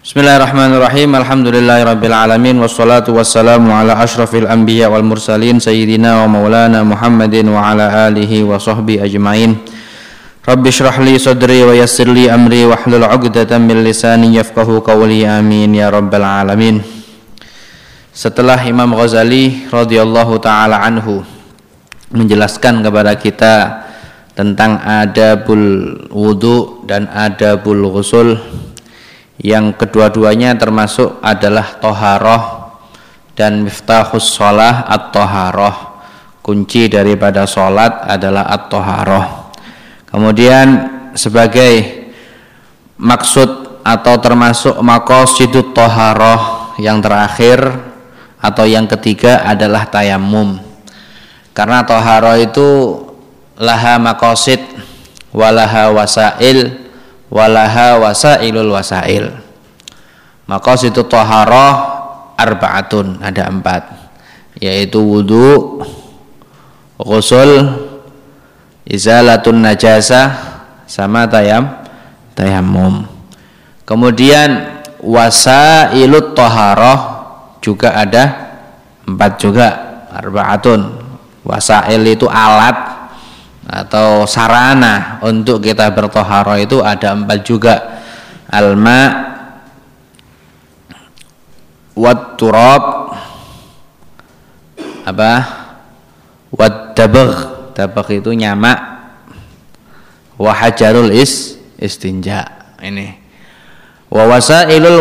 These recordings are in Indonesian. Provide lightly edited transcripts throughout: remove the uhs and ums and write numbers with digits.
Bismillahirrahmanirrahim. Alhamdulillahirabbil alamin wassalatu wassalamu ala asyrafil anbiya wal mursalin sayyidina wa maulana Muhammadin wa ala alihi wa sahbihi ajmain. Rabbi shrah li sadri wa yassir li amri wahlul 'uqdatam min lisani yafqahu qawli. Amin ya rabbal alamin. Setelah Imam Ghazali radhiyallahu taala anhu menjelaskan kepada kita tentang adabul wudu dan adabul ghusl, yang kedua-duanya termasuk adalah toharoh dan miftahus sholah at-toharoh. Kunci daripada sholat adalah at-toharoh. Kemudian sebagai maksud atau termasuk maqasidut toharoh yang terakhir atau yang ketiga adalah tayammum. Karena toharoh itu laha maqasid walaha wasail walaha wasailul wasail. Maqasidu thaharah arba'atun, ada 4, yaitu wudu, ghusl, izalatun najasah, sama tayammum. Kemudian wasailut thaharah juga ada 4 juga, arba'atun. Wasail itu alat atau sarana untuk kita bertoharoh, itu ada 4 juga. Alma wat turab wat dabagh itu nyamak, wa hajarul istinja. Ini wa wasailul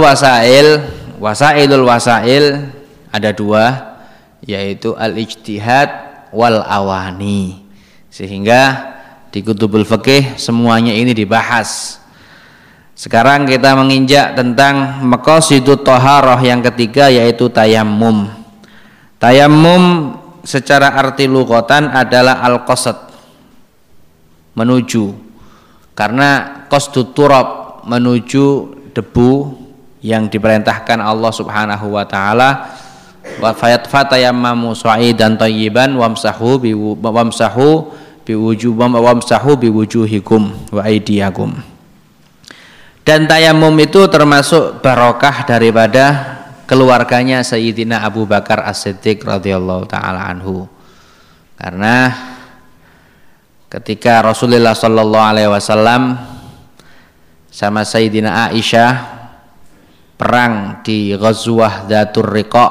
wasail ada 2, yaitu al ijtihad wal awani. Sehingga di kutubul fikih semuanya ini dibahas. Sekarang kita menginjak tentang maqasidut thaharah yang ketiga, yaitu tayammum. Tayammum secara arti lughatan adalah al-qasad, menuju. Karena qasdut turab, menuju debu yang diperintahkan Allah Subhanahu wa taala, wa fatayammamu sa'idan thayyiban wamsahu biwujuhikum wa aydiyakum. Dan tayammum itu termasuk barokah daripada keluarganya Sayyidina Abu Bakar As-Siddiq radhiyallahu taala anhu. Karena ketika Rasulullah sallallahu alaihi wasallam sama Sayyidina Aisyah perang di Ghazwah Dzatur Riqa,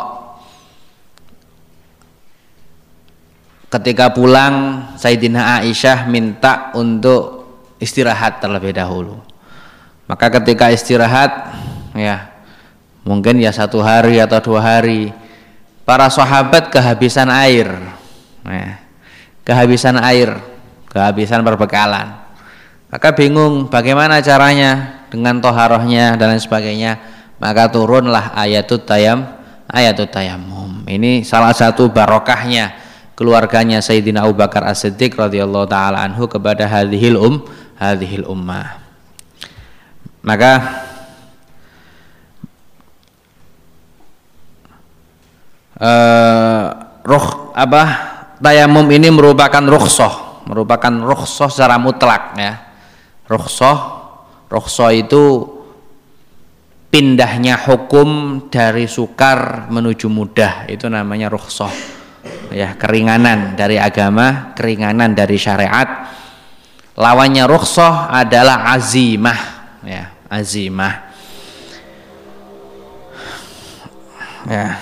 ketika pulang Sayyidina Aisyah minta untuk istirahat terlebih dahulu. Maka ketika istirahat, ya mungkin ya 1 hari atau 2 hari, para sahabat kehabisan air, kehabisan perbekalan. Maka bingung bagaimana caranya dengan toharohnya dan lain sebagainya. Maka turunlah ayatut tayammum. Ini salah satu barokahnya keluarganya Sayyidina Abu Bakar As-Siddiq radhiyallahu taala anhu kepada hadhil ummah. Maka tayammum ini merupakan rukhsah secara mutlak, ya. Rukhsah itu pindahnya hukum dari sukar menuju mudah, itu namanya rukhsah. Ya, keringanan dari agama, keringanan dari syariat. Lawannya rukhsah adalah azimah, ya, azimah. Ya.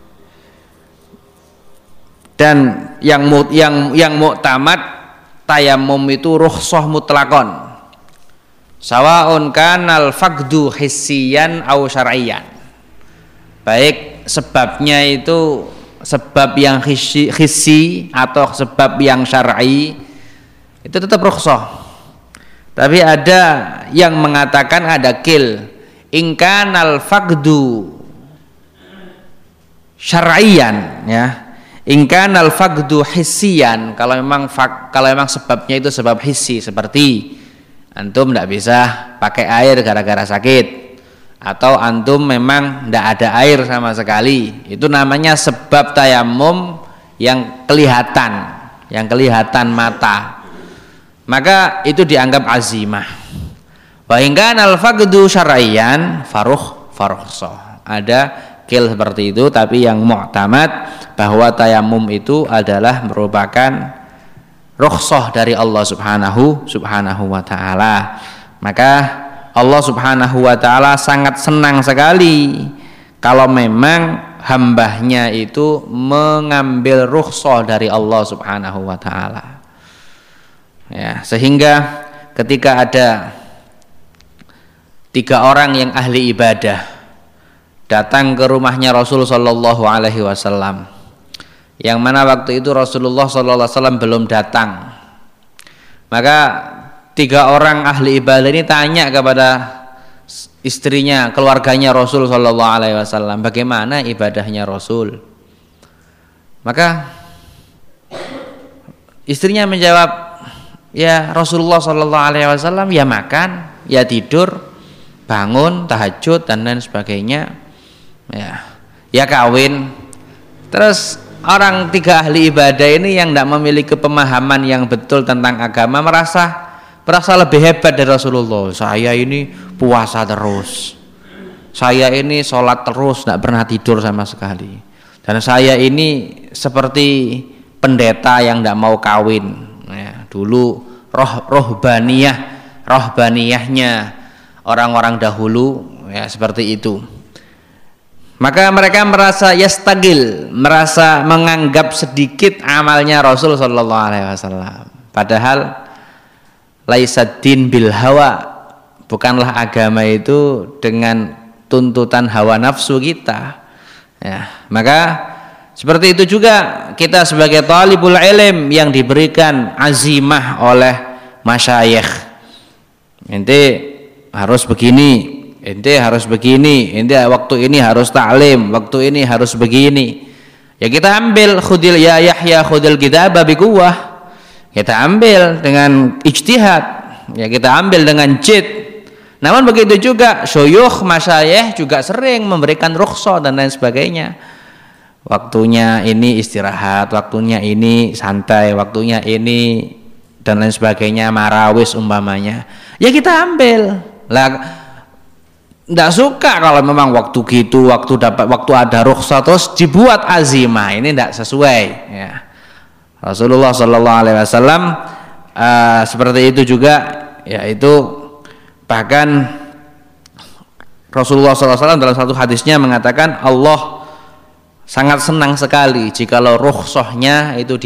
Dan yang muktamad tayammum itu rukhsah mutlakon. Sawaun kanal faqdu hissiyan au syar'iyyan. Baik sebabnya itu sebab yang hissi atau sebab yang syar'i, itu tetap rukhsah. Tapi ada yang mengatakan ada in kanal faqdu syar'iyan, ya. In kanal faqdu hissiyan, kalau memang sebabnya itu sebab hissi, seperti antum tidak bisa pakai air gara-gara sakit, atau antum memang tidak ada air sama sekali, itu namanya sebab tayammum yang kelihatan mata, maka itu dianggap azimah. Wa in kana al-faqdu syar'iyyan farukhsah. Ada qil seperti itu, tapi yang mu'tamad bahwa tayamum itu adalah merupakan rukhsah dari Allah subhanahu wa ta'ala. Maka Allah subhanahu wa ta'ala sangat senang sekali kalau memang hambanya itu mengambil rukhsah dari Allah subhanahu wa ta'ala. Ya, sehingga ketika ada 3 orang yang ahli ibadah datang ke rumahnya Rasul sallallahu alaihi wasallam, yang mana waktu itu Rasulullah sallallahu alaihi wasallam belum datang. Maka 3 orang ahli ibadah ini tanya kepada istrinya, keluarganya Rasul sallallahu alaihi wasallam, bagaimana ibadahnya Rasul? Maka istrinya menjawab, ya Rasulullah sallallahu alaihi wasallam ya makan, ya tidur, bangun, tahajud dan lain sebagainya. Ya kawin. Terus orang 3 ahli ibadah ini yang tidak memiliki pemahaman yang betul tentang agama merasa lebih hebat dari Rasulullah. Saya ini puasa terus, saya ini sholat terus, tidak pernah tidur sama sekali, dan saya ini seperti pendeta yang tidak mau kawin. Dulu rohbaniyahnya orang-orang dahulu ya seperti itu. Maka mereka merasa yastagil, merasa menganggap sedikit amalnya Rasul sallallahu alaihi wasallam. Padahal laisaddin bil hawa, bukanlah agama itu dengan tuntutan hawa nafsu kita. Ya, maka seperti itu juga kita sebagai talibul ilm yang diberikan azimah oleh masyayikh. Ente harus begini, ente harus begini, ente waktu ini harus ta'lim, waktu ini harus begini. Ya kita ambil khudil ya Yahya khudil kitaba biquwwah. Kita ambil dengan ijtihad, ya kita ambil dengan jid. Namun begitu juga syuyukh masyayikh juga sering memberikan rukhsah dan lain sebagainya. Waktunya ini istirahat, waktunya ini santai, waktunya ini dan lain sebagainya, marawis umpamanya. Ya kita ambil. Lah tidak suka kalau memang waktu gitu, waktu ada rukhsah terus dibuat azimah, ini tidak sesuai. Ya. Rasulullah Sallallahu Alaihi Wasallam seperti itu juga, yaitu bahkan Rasulullah Sallallahu Alaihi Wasallam dalam satu hadisnya mengatakan Allah sangat senang sekali jikalau rukhsahnya itu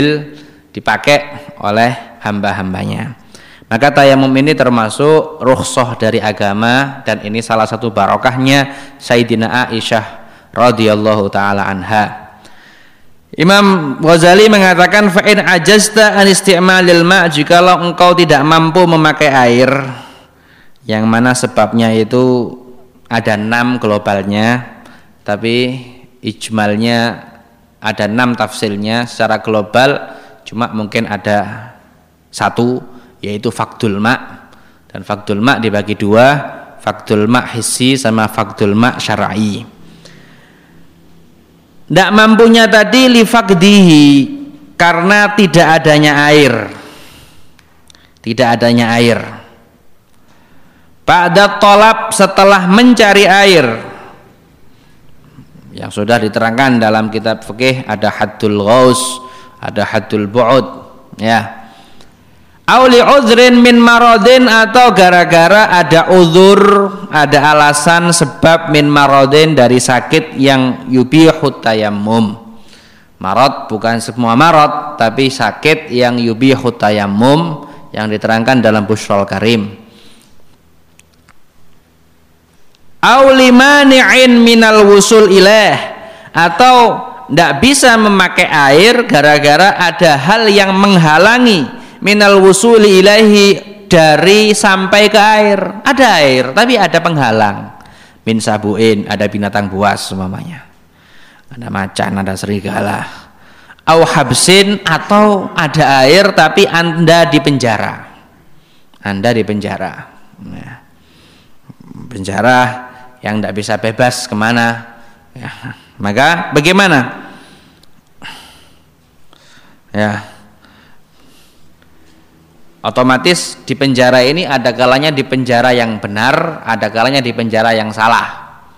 dipakai oleh hamba-hambanya. Maka tayamum ini termasuk rukhsah dari agama, dan ini salah satu barokahnya Sayyidina Aisyah radhiyallahu taala anha. Imam Ghazali mengatakan fa in ajazta an isti'malil ma', jikalau engkau tidak mampu memakai air, yang mana sebabnya itu ada 6 globalnya, tapi ijmalnya ada 6 tafsirnya secara global, cuma mungkin ada 1, yaitu faqdul ma'. Dan faqdul ma' dibagi 2, faqdul ma' hissi sama faqdul ma' syar'i. Tidak mampunya tadi li faqdihi, karena tidak adanya air. Tidak adanya air. Ba'da tolab, setelah mencari air, yang sudah diterangkan dalam kitab fikih, ada haddul ghaus, ada haddul bu'ud, ya. Auli uzrin min maradin, atau gara-gara ada uzur, ada alasan sebab min maradin, dari sakit yang yubihut tayammum. Marad bukan semua marad, tapi sakit yang yubihut tayammum yang diterangkan dalam Bushrul Karim. Auli mani'in minal wusul ilaih, atau tidak bisa memakai air gara-gara ada hal yang menghalangi minal wusuli ilaihi, dari sampai ke air. Ada air tapi ada penghalang, min sabuin, ada binatang buas umpamanya, ada macan, ada serigala. Au habsin, atau ada air tapi Anda di penjara. Anda di penjara, ya. Penjara yang tidak bisa bebas kemana, ya. Maka bagaimana? Ya, otomatis di penjara ini ada kalanya di penjara yang benar, ada kalanya di penjara yang salah.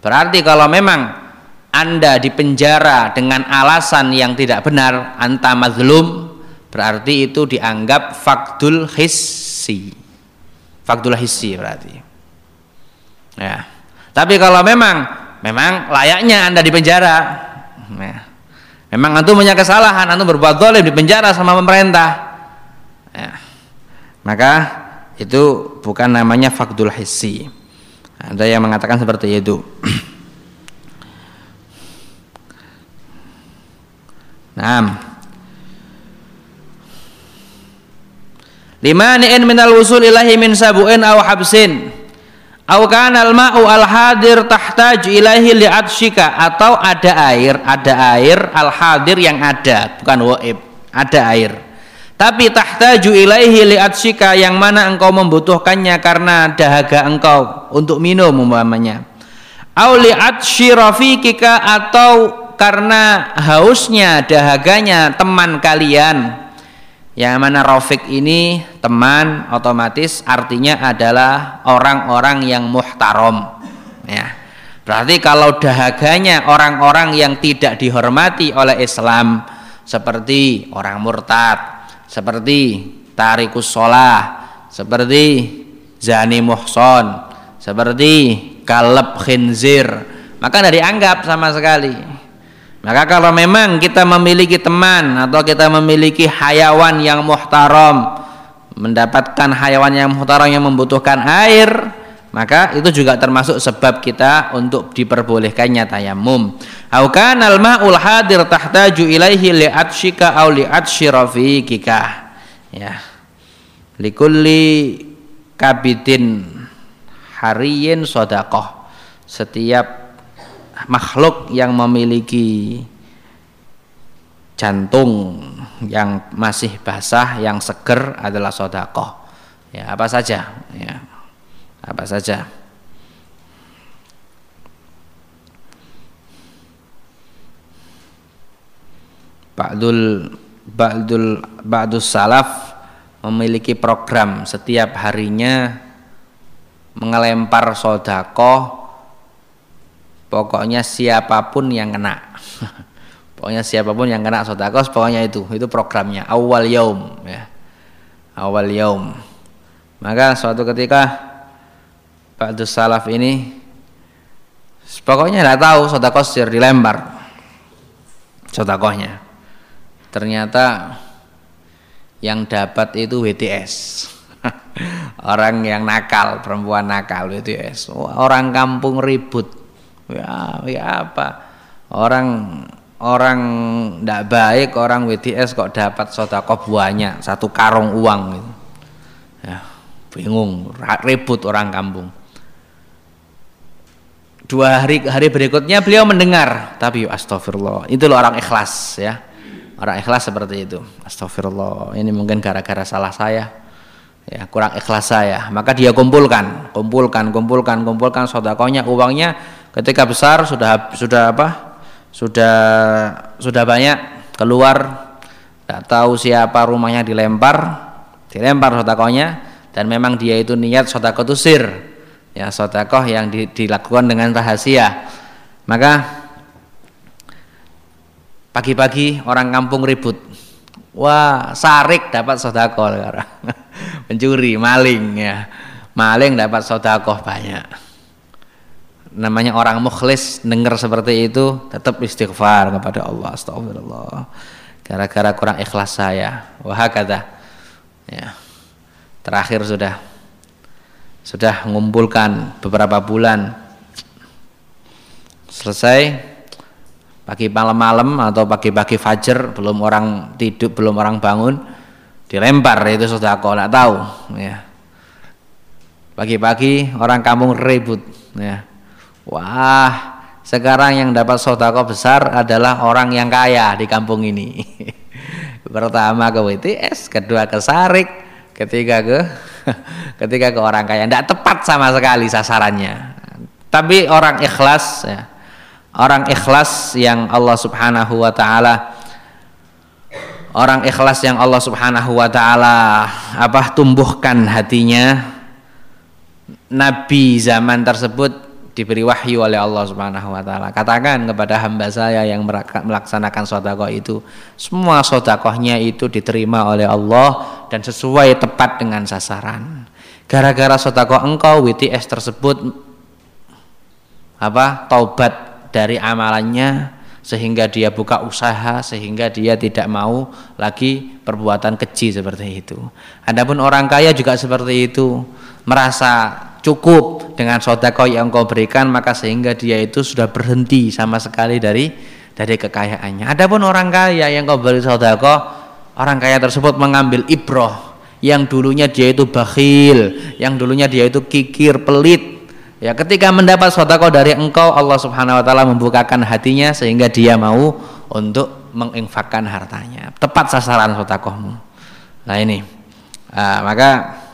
Berarti kalau memang Anda dipenjara dengan alasan yang tidak benar, anta mazlum, berarti itu dianggap faqdul hissi. Faqdul hissi berarti. Ya. Tapi kalau memang layaknya Anda dipenjara, ya. Memang antum punya kesalahan, antum berbuat zalim, dipenjara sama pemerintah, ya. Maka itu bukan namanya faqdul hissi. Ada yang mengatakan seperti itu. Naam. Limani'in minal wusul ilahi min sabu'in aw habsin aw kana al-ma'u al-hadir tahtaju ilahi li'atshika, atau ada air al-hadir yang ada, bukan waib, ada air. Tapi tahtaju ilaihi li'atshika, yang mana engkau membutuhkannya karena dahaga engkau untuk minum umpamanya. Aw li'atshi rafiqika, atau karena hausnya, dahaganya teman kalian. Yang mana rafiq ini teman, otomatis artinya adalah orang-orang yang muhtaram, ya. Berarti kalau dahaganya orang-orang yang tidak dihormati oleh Islam, seperti orang murtad, seperti tarikus sholah, seperti zani muhson, seperti kalab khinzir, maka tidak dianggap sama sekali. Maka kalau memang kita memiliki teman atau kita memiliki hayawan yang muhtaram, mendapatkan hayawan yang muhtaram yang membutuhkan air, maka itu juga termasuk sebab kita untuk diperbolehkannya tayammum. Au kanal ma'ul hadir tahtaju ilaihi li'atshika aw li'atshi rafiqika, ya. Likulli kabidin hariyin shadaqah. Setiap makhluk yang memiliki jantung yang masih basah, yang seger adalah shadaqah. Ya, apa saja, ya. Apa saja. Ba'dus salaf memiliki program setiap harinya mengelempar sedekah, pokoknya siapapun yang kena. Pokoknya siapapun yang kena sedekah, pokoknya itu programnya awal yaum, ya. Awal yaum. Maka suatu ketika ba'dus salaf ini pokoknya enggak tahu sedekah sir dilempar sedekahnya. Ternyata yang dapat itu WTS. Orang yang nakal, perempuan nakal, WTS. Orang kampung ribut. Ya apa? Orang enggak baik, orang WTS kok dapat sedekah banyak, 1 karung uang gitu. Ya, bingung, ribut orang kampung. 2 hari berikutnya beliau mendengar, tapi astagfirullah, itu loh orang ikhlas, ya. Orang ikhlas seperti itu. Astagfirullah, ini mungkin gara-gara salah saya, ya, kurang ikhlas saya. Maka dia kumpulkan sedekahnya, uangnya ketika besar sudah banyak keluar, tidak tahu siapa rumahnya dilempar sedekahnya, dan memang dia itu niat sedekah itu sir, ya, sedekah yang dilakukan dengan rahasia. Maka pagi-pagi orang kampung ribut, wah, sarik dapat sedekah sekarang. Pencuri, maling, ya, maling dapat sedekah banyak. Namanya orang mukhlis, dengar seperti itu tetap istighfar kepada Allah, astagfirullah, gara-gara kurang ikhlas saya. Wahakata, ya. Terakhir sudah mengumpulkan beberapa bulan, selesai pagi malam atau pagi-pagi fajar, belum orang tidur, belum orang bangun, dilempar itu sedekah, enggak tahu, ya. Pagi-pagi orang kampung ribut, ya. Wah, sekarang yang dapat sedekah besar adalah orang yang kaya di kampung ini. Pertama ke WTS, kedua ke sarik, ketiga ke orang kaya. Tidak tepat sama sekali sasarannya. Tapi orang ikhlas, ya. Orang ikhlas yang Allah Subhanahu wa taala tumbuhkan hatinya. Nabi zaman tersebut diberi wahyu oleh Allah Subhanahu wa taala. Katakan kepada hamba saya yang melaksanakan sedekah itu, semua sedekahnya itu diterima oleh Allah dan sesuai tepat dengan sasaran. Gara-gara sedekah engkau WTS tersebut taubat dari amalannya, sehingga dia buka usaha, sehingga dia tidak mau lagi perbuatan keji seperti itu. Adapun orang kaya juga seperti itu, merasa cukup dengan sedekah yang engkau berikan, maka sehingga dia itu sudah berhenti sama sekali dari kekayaannya. Adapun orang kaya yang engkau beri sedekah, orang kaya tersebut mengambil ibrah, yang dulunya dia itu bakhil, yang dulunya dia itu kikir, pelit. Ya, ketika mendapat sedekah dari engkau, Allah Subhanahu wa taala membukakan hatinya sehingga dia mau untuk menginfakkan hartanya. Tepat sasaran sedekahmu. Nah ini. Maka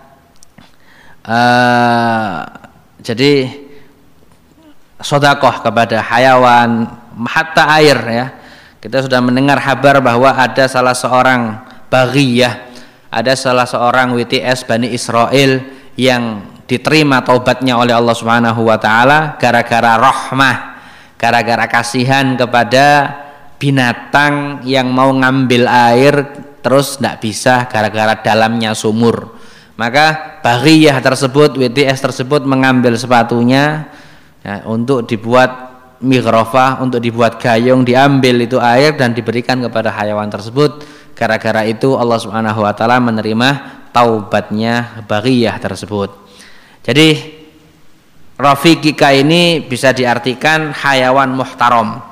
jadi sedekah kepada hayawan, hatta air ya. Kita sudah mendengar kabar bahwa ada salah seorang baghiyah, ada salah seorang WTS Bani Israel yang diterima taubatnya oleh Allah Subhanahu wa taala gara-gara rahmah, gara-gara kasihan kepada binatang yang mau ngambil air terus tidak bisa gara-gara dalamnya sumur. Maka baghiyah tersebut, WTS tersebut mengambil sepatunya ya, untuk dibuat mighrafah, untuk dibuat gayung, diambil itu air dan diberikan kepada hayawan tersebut. Gara-gara itu Allah Subhanahu wa taala menerima taubatnya baghiyah tersebut. Jadi rafiqika ini bisa diartikan hayawan muhtaram.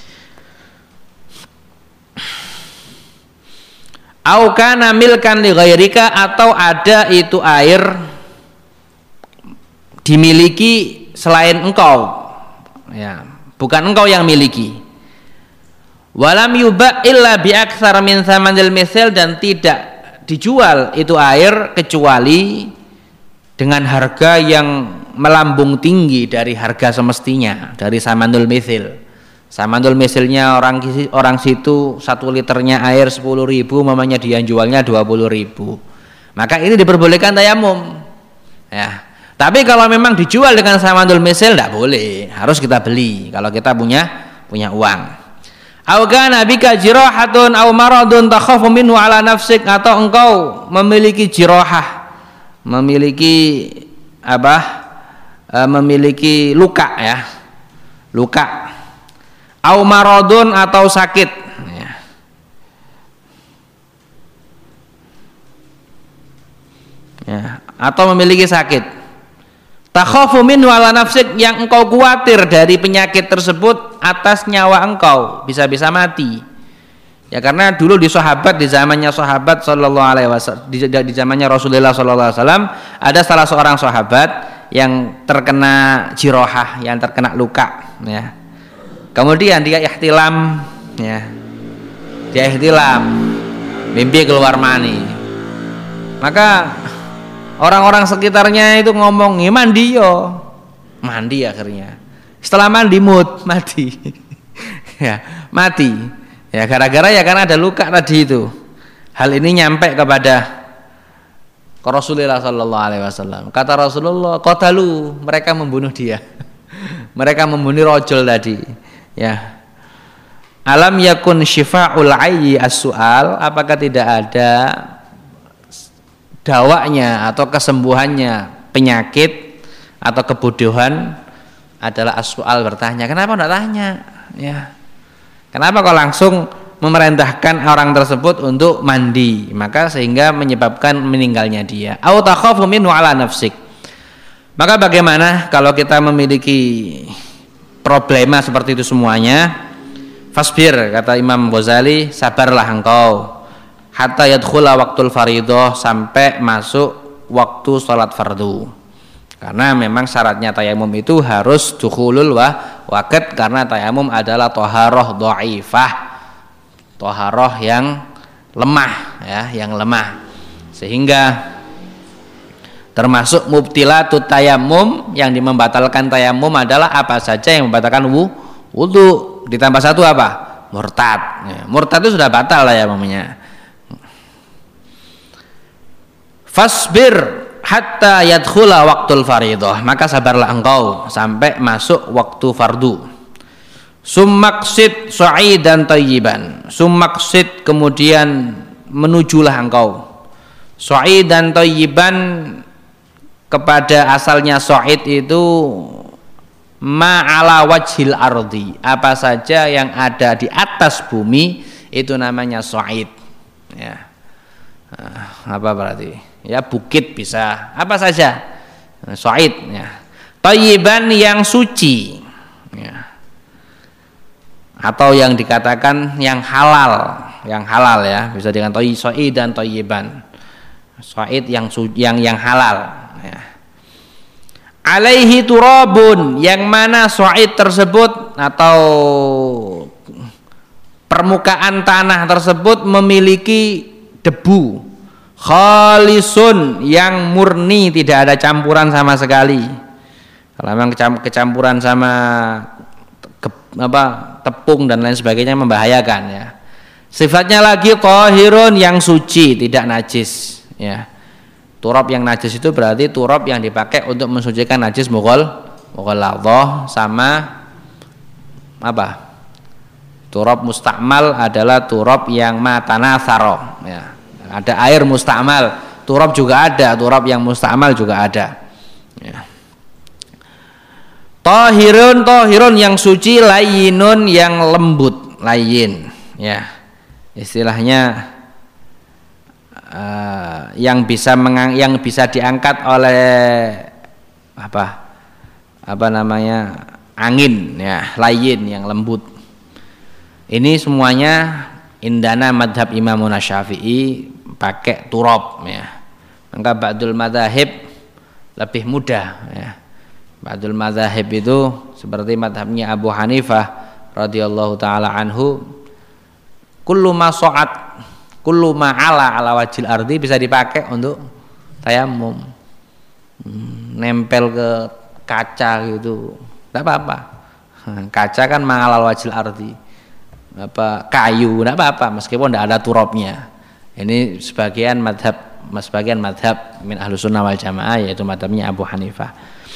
Au kana milkan li ghairika, atau ada itu air dimiliki selain engkau. Ya, bukan engkau yang miliki. Walam yuba illa bi aktsara min tsamanil misal, dan tidak dijual itu air kecuali dengan harga yang melambung tinggi dari harga semestinya, dari samanul misil. Samanul misilnya orang situ 1 liternya air 10.000, mamanya dia jualnya 20.000. Maka ini diperbolehkan tayamum. Ya. Tapi kalau memang dijual dengan samanul misil tidak boleh, harus kita beli kalau kita punya uang. Au kana bika jirahatun aw maradun takhafu minhu ala nafsik, atau engkau memiliki jirahah, memiliki memiliki luka ya, luka, au maradun, atau sakit ya. Ya, atau memiliki sakit, takhafu minhu ala nafsik, yang engkau khawatir dari penyakit tersebut atas nyawa engkau, bisa-bisa mati. Ya, karena dulu di sahabat, di zamannya sahabat sallallahu alaihi wasallam, di zamannya Rasulullah sallallahu alaihi wasallam, ada salah seorang sahabat yang terkena jirahah, yang terkena luka ya. Kemudian dia ihtilam ya. Dia ihtilam, mimpi keluar mani. Maka orang-orang sekitarnya itu ngomong, "Ya mandi yo." Mandi akhirnya. Setelah mandi mati. Ya, mati. Ya, gara-gara ya karena ada luka tadi itu. Hal ini nyampe kepada Rasulullah sallallahu alaihi wasallam. Kata Rasulullah, qatalu, mereka membunuh dia. Mereka membunuh rajul tadi. Ya. Alam yakun syifa'ul ayyi as-su'al, apakah tidak ada dawanya atau kesembuhannya penyakit atau kebodohan adalah as-su'al, bertanya. Kenapa enggak tanya? Ya. Kenapa kok langsung memerintahkan orang tersebut untuk mandi, maka sehingga menyebabkan meninggalnya dia. Au takhafu minhu ala nafsik. Maka bagaimana kalau kita memiliki problema seperti itu semuanya? Fasbir, kata Imam Ghazali, sabarlah engkau hatta yadkhula waqtul fardhah, sampai masuk waktu salat fardu. Karena memang syaratnya tayamum itu harus dukhulul waqt, karena tayamum adalah thaharah dhaifah, thaharah yang lemah ya, yang lemah. Sehingga termasuk mubtilatut tayamum, yang membatalkan tayamum adalah apa saja yang membatalkan wudu, ditambah satu apa? Murtad. Ya, murtad itu sudah batal lah ya namanya. Fasbir hatta yadkhula waqtul fardhah, maka sabarlah engkau sampai masuk waktu fardu. Summaksid sa'idan thayyiban, summaksid kemudian menujulah engkau sa'idan thayyiban kepada asalnya sa'id itu ma'ala wajhil ardi, apa saja yang ada di atas bumi itu namanya sa'id ya. Apa berarti? Ya bukit bisa, apa saja sa'id ya. Thayyiban yang suci ya. Atau yang dikatakan yang halal ya, bisa dengan sa'id dan thayyiban. Sa'id yang halal ya. Alaihi turabun, yang mana sa'id tersebut atau permukaan tanah tersebut memiliki debu khalisun, yang murni, tidak ada campuran sama sekali. Kalau memang kecampuran sama tepung dan lain sebagainya membahayakan ya. Sifatnya lagi thahirun, yang suci, tidak najis ya. Turab yang najis itu berarti turab yang dipakai untuk mensucikan najis mughalladhah, sama apa? Turab mustakmal adalah turab yang matanathara ya. Ada air mustakmal, turab juga ada, turab yang mustakmal juga ada ya. Tahirun yang suci, layyinun yang lembut, layyin ya. Istilahnya yang bisa diangkat oleh apa namanya, angin ya, layyin yang lembut. Ini semuanya indana madhab Imam Syafi'i pakai turab ya. Maka ba'dul madzahib lebih mudah ya. Ba'dul madzahib itu seperti madhabnya Abu Hanifah radhiyallahu taala anhu, kullu ma sa'at kullu ma ala wajil ardi bisa dipakai untuk tayamum. Nempel ke kaca gitu enggak apa-apa. Kaca kan ma'alal wajil ardi, kayu enggak apa-apa meskipun enggak ada turabnya. Ini sebagian madhab min ahlussunnah wal jamaah, yaitu madhabnya Abu Hanifah.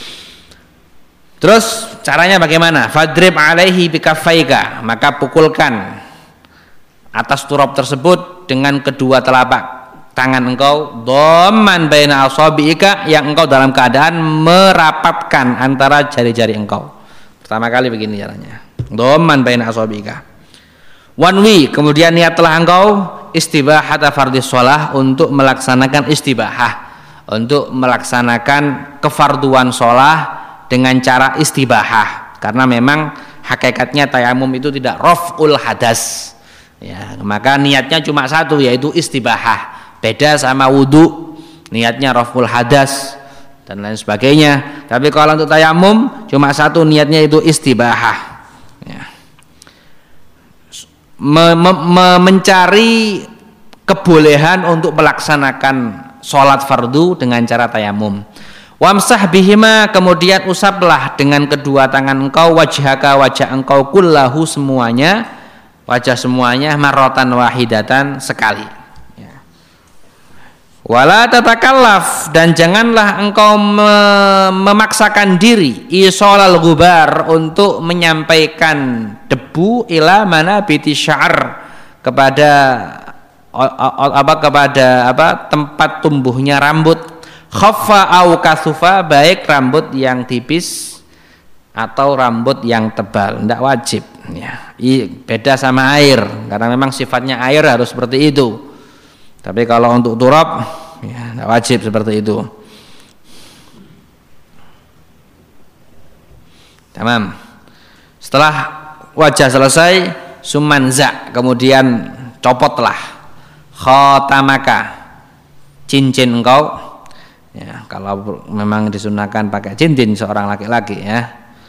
Terus caranya bagaimana? Fadrib alaihi bikaffaika, maka pukulkan atas turab tersebut dengan kedua telapak tangan engkau, dhamman baina asabiika, yang engkau dalam keadaan merapatkan antara jari-jari engkau. Pertama kali begini caranya, dhamman baina asabiika. Wanwi, kemudian niatlah engkau istibahata fardhis shalah, untuk melaksanakan istibahah, untuk melaksanakan kefarduan shalah dengan cara istibahah, karena memang hakikatnya tayamum itu tidak raf'ul hadas ya, maka niatnya cuma satu, yaitu istibahah. Beda sama wudu, niatnya raf'ul hadas dan lain sebagainya. Tapi kalau untuk tayamum cuma satu, niatnya itu istibahah ya. Mencari kebolehan untuk melaksanakan sholat fardu dengan cara tayamum. Wamsah bihima, kemudian usaplah dengan kedua tangan engkau wajhaka, wajah engkau, kullahu semuanya, wajah semuanya, marratan wahidatan, sekali ya. Wala tatakallaf, dan janganlah engkau memaksakan diri, isolal gubar, untuk menyampaikan debu, ila mana biti sya'ar, kepada tempat tumbuhnya rambut, khaffa au kasufa, baik rambut yang tipis atau rambut yang tebal, tidak wajib ya. Beda sama air, karena memang sifatnya air harus seperti itu. Tapi kalau untuk turab ya tidak wajib seperti itu. Tamam. Setelah wajah selesai, sumanza, kemudian copotlah khotamaka, cincin engkau ya. Kalau memang disunahkan pakai cincin seorang laki-laki ya.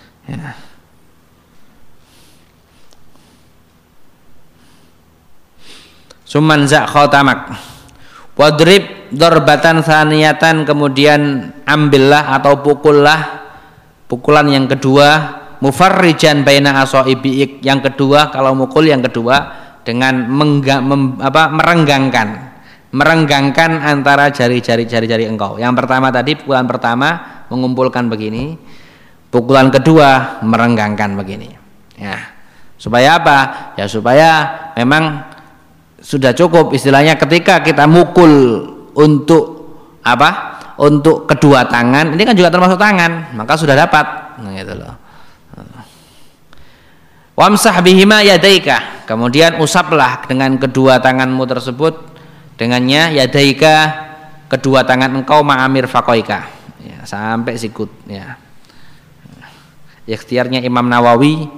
Sumanza khotamak, wadrib darbatan tsaniyatan, kemudian ambillah atau pukullah pukulan yang kedua, mufarrijan baina asaibiik, yang kedua kalau mukul yang kedua dengan merenggangkan merenggangkan antara jari-jari engkau. Yang pertama tadi, pukulan pertama mengumpulkan begini, pukulan kedua merenggangkan begini. Ya. Supaya apa? Ya supaya memang sudah cukup istilahnya ketika kita mukul untuk apa? Untuk kedua tangan, ini kan juga termasuk tangan, maka sudah dapat. Nah, gitu loh. Wamsah bihima yadaika, kemudian usaplah dengan kedua tanganmu tersebut dengannya yadaika, kedua tangan engkau ma'amir faqoika, ya, sampai sikut. Ya. Ikhtiarnya Imam Nawawi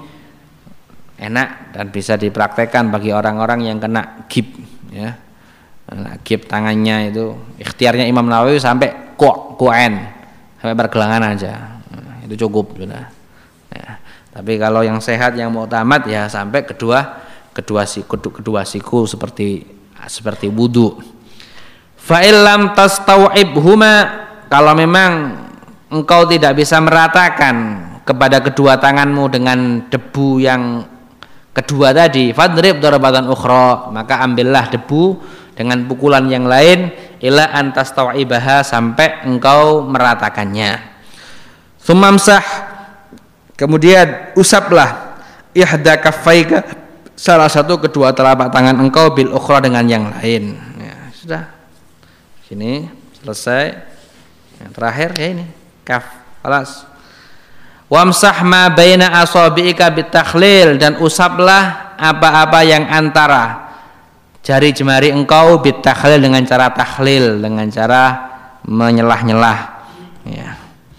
enak dan bisa dipraktekkan bagi orang-orang yang kena gib, ya. Gib tangannya itu ikhtiarnya Imam Nawawi sampai ku'en, sampai pergelangan aja, itu cukup sudah. Ya. Tapi kalau yang sehat yang mau tamat ya sampai kedua siku seperti wudu. Fa illam tastau'ibhuma, kalau memang engkau tidak bisa meratakan kepada kedua tanganmu dengan debu yang kedua tadi, fadrib darabatan ukhra, maka ambillah debu dengan pukulan yang lain ila antastau'ibaha, sampai engkau meratakannya. Sumamsah, kemudian usaplah ihda kaffaika, salah satu kedua telapak tangan engkau, bil ukhra, dengan yang lain. Ya, sudah. Sini selesai. Yang terakhir ya ini kaf. Alas. Wamsah ma baina asabi'ika bitakhlil, dan usaplah apa-apa yang antara jari jemari engkau bitakhlil, dengan cara takhlil, dengan cara menyelah-nyelah. Ya.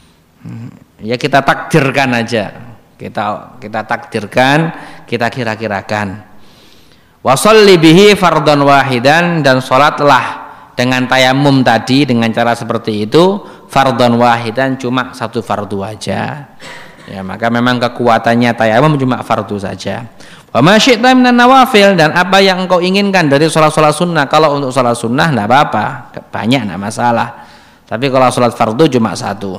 Ya kita takdirkan aja. Kita takdirkan, kita kira-kirakan. Wa sholli bihi fardhan wahidan, dan salatlah dengan tayamum tadi dengan cara seperti itu fardhan wahidan, cuma satu fardu aja. Ya, maka memang kekuatannya tayamum cuma fardu saja. Wa ma syi'ta minan nawafil, dan apa yang engkau inginkan dari salat-salat sunnah. Kalau untuk salat sunnah enggak apa-apa, banyak enggak masalah. Tapi kalau salat fardu cuma satu.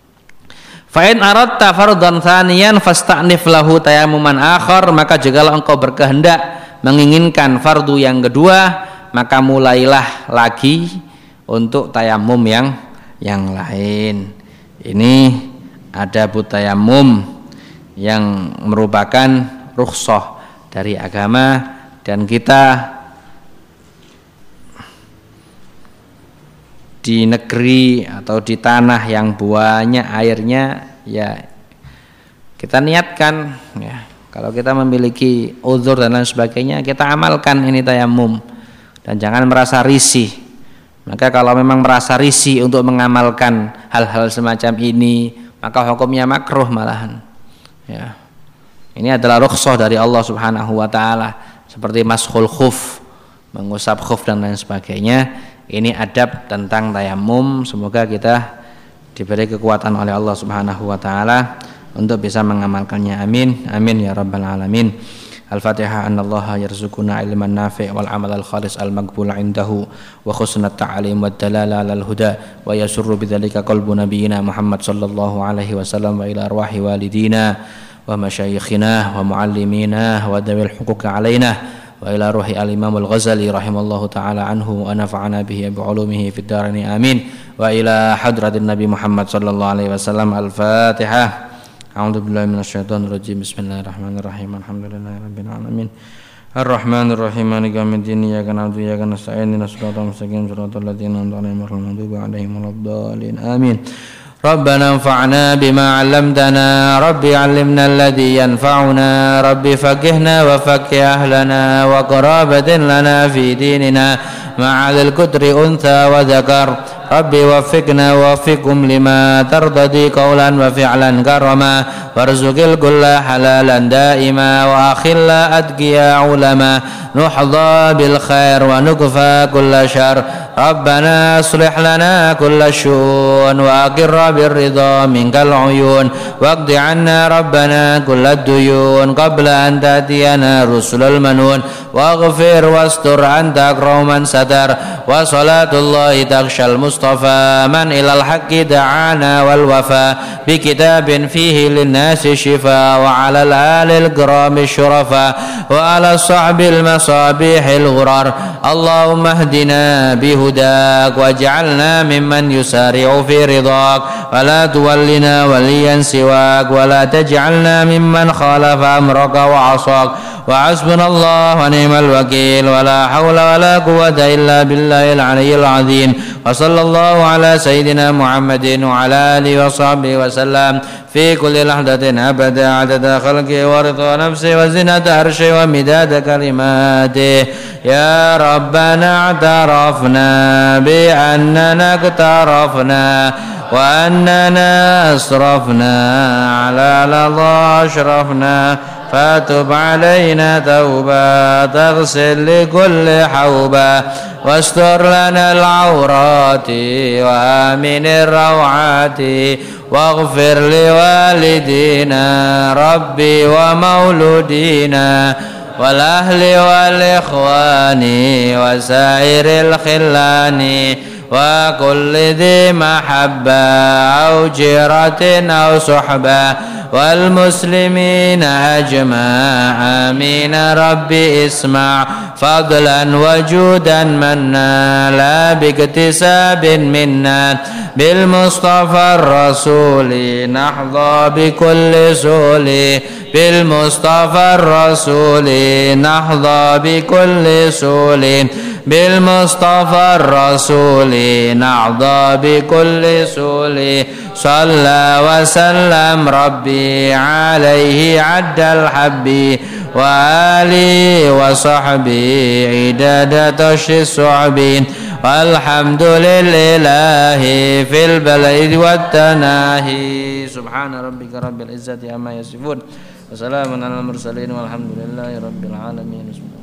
Fa in aradta fardhan tsaniyan fasta'nif lahu tayammuman akhar, maka jikalau engkau berkehendak menginginkan fardu yang kedua, maka mulailah lagi untuk tayamum yang lain. Ini adabut tayamum yang merupakan rukhsah dari agama, dan kita di negeri atau di tanah yang banyak airnya, ya kita niatkan, ya kalau kita memiliki uzur dan lain sebagainya, kita amalkan ini tayamum, dan jangan merasa risih. Maka kalau memang merasa risih untuk mengamalkan hal-hal semacam ini, maka hukumnya makruh malahan. Ya. Ini adalah rukhsah dari Allah Subhanahu wa taala, seperti maskhul khuf, mengusap khuf dan lain sebagainya. Ini adab tentang tayamum. Semoga kita diberi kekuatan oleh Allah Subhanahu wa taala untuk bisa mengamalkannya. Amin. Amin ya rabbal alamin. Al-Fatihah. Anallaha yarzuquna ilman nafi' wal amal al khalis al maqbul 'indahu wa husnat ta'lim wad dalala 'alal huda wa yasurru bidzalika qalbu nabiyyina Muhammad sallallahu alaihi wasallam wa ila arwahi walidina wa masyayikhina wa muallimina wa dawil huquq 'alaina wa ila ruhi al-Imam al-Ghazali rahimallahu ta'ala anhu wa nafa'ana bihi bi 'ulumihi fid dharain amin wa ila hadratin Nabi Muhammad sallallahu alaihi wasallam. Al-Fatihah. A'udzu billahi minasyaitonir rajim. Bismillahirrahmanirrahim. Alhamdulillahirabbil alamin. Ar-Rahmanir-Rahim. Maliki yaumiddin. Iyyaka na'budu wa iyyaka nasta'in. Ihdinas siratal mustaqim. Siratal ladzina an'amta 'alaihim ghairil maghdubi 'alaihim waladdallin. Amin. ربنا انفعنا بما علمتنا ربي علمنا الذي ينفعنا ربي فقهنا وفقه أهلنا وقرابة لنا في ديننا مع ذي الكتر أنثى وذكر ربي وفقنا ووفقهم لما ترضي قولا وفعلا كرما وارزق الكل حلالا دائما وأخل أتقيا علما نحظى بالخير ونكفى كل شر ربنا اصلح لنا كل الشؤون وأقر بالرضا منك العيون واقض عنا ربنا كل الديون قبل أن تأتينا رسل المنون واغفر واستر أنت أكرم من ستر وصلاة الله تغشى المستقيم المصطفى من إلى الحق دعانا والوفا بكتاب فيه للناس شفاء وعلى الآل الكرام الشرفاء وعلى الصحب المصابيح الغرار اللهم اهدنا بهداك واجعلنا ممن يسارع في رضاك ولا تولنا وليا سواك ولا تجعلنا ممن خالف أمرك وعصاك وحسبنا الله ونعم الوكيل ولا حول ولا قوة إلا بالله العلي العظيم وصلى الله على سيدنا محمد وعلى آله وصحبه وسلم في كل لحظة أبدا عدد خلقه ورضا نفسه وزنة عرشه ومداد كلماته يا ربنا اعترفنا بأننا اقترفنا وأننا أسرفنا على لظى أشرفنا فتب علينا توبة تغسل لكل حوبة واستر لنا العورات وآمن الروعات واغفر لوالدينا ربي ومولودينا والأهل والإخوان وسائر الخلان وكل ذي محبة أو جيرة أو صحبة والمسلمين أجمع آمين ربي اسمع فضلا وجودا منا لا باكتساب منا بالمصطفى الرسول نحظى بكل سول بالمصطفى الرسول نحظى بكل سول بالمصطفى الرسول نحظى بكل سول صلى وسلم ربي عليه عد الحب وآله وصحبه عداد تشي الصعب والحمد لله في البلد والتناهي سبحان ربك رب العزة عما يصفون وسلام على المرسلين والحمد لله رب العالمين.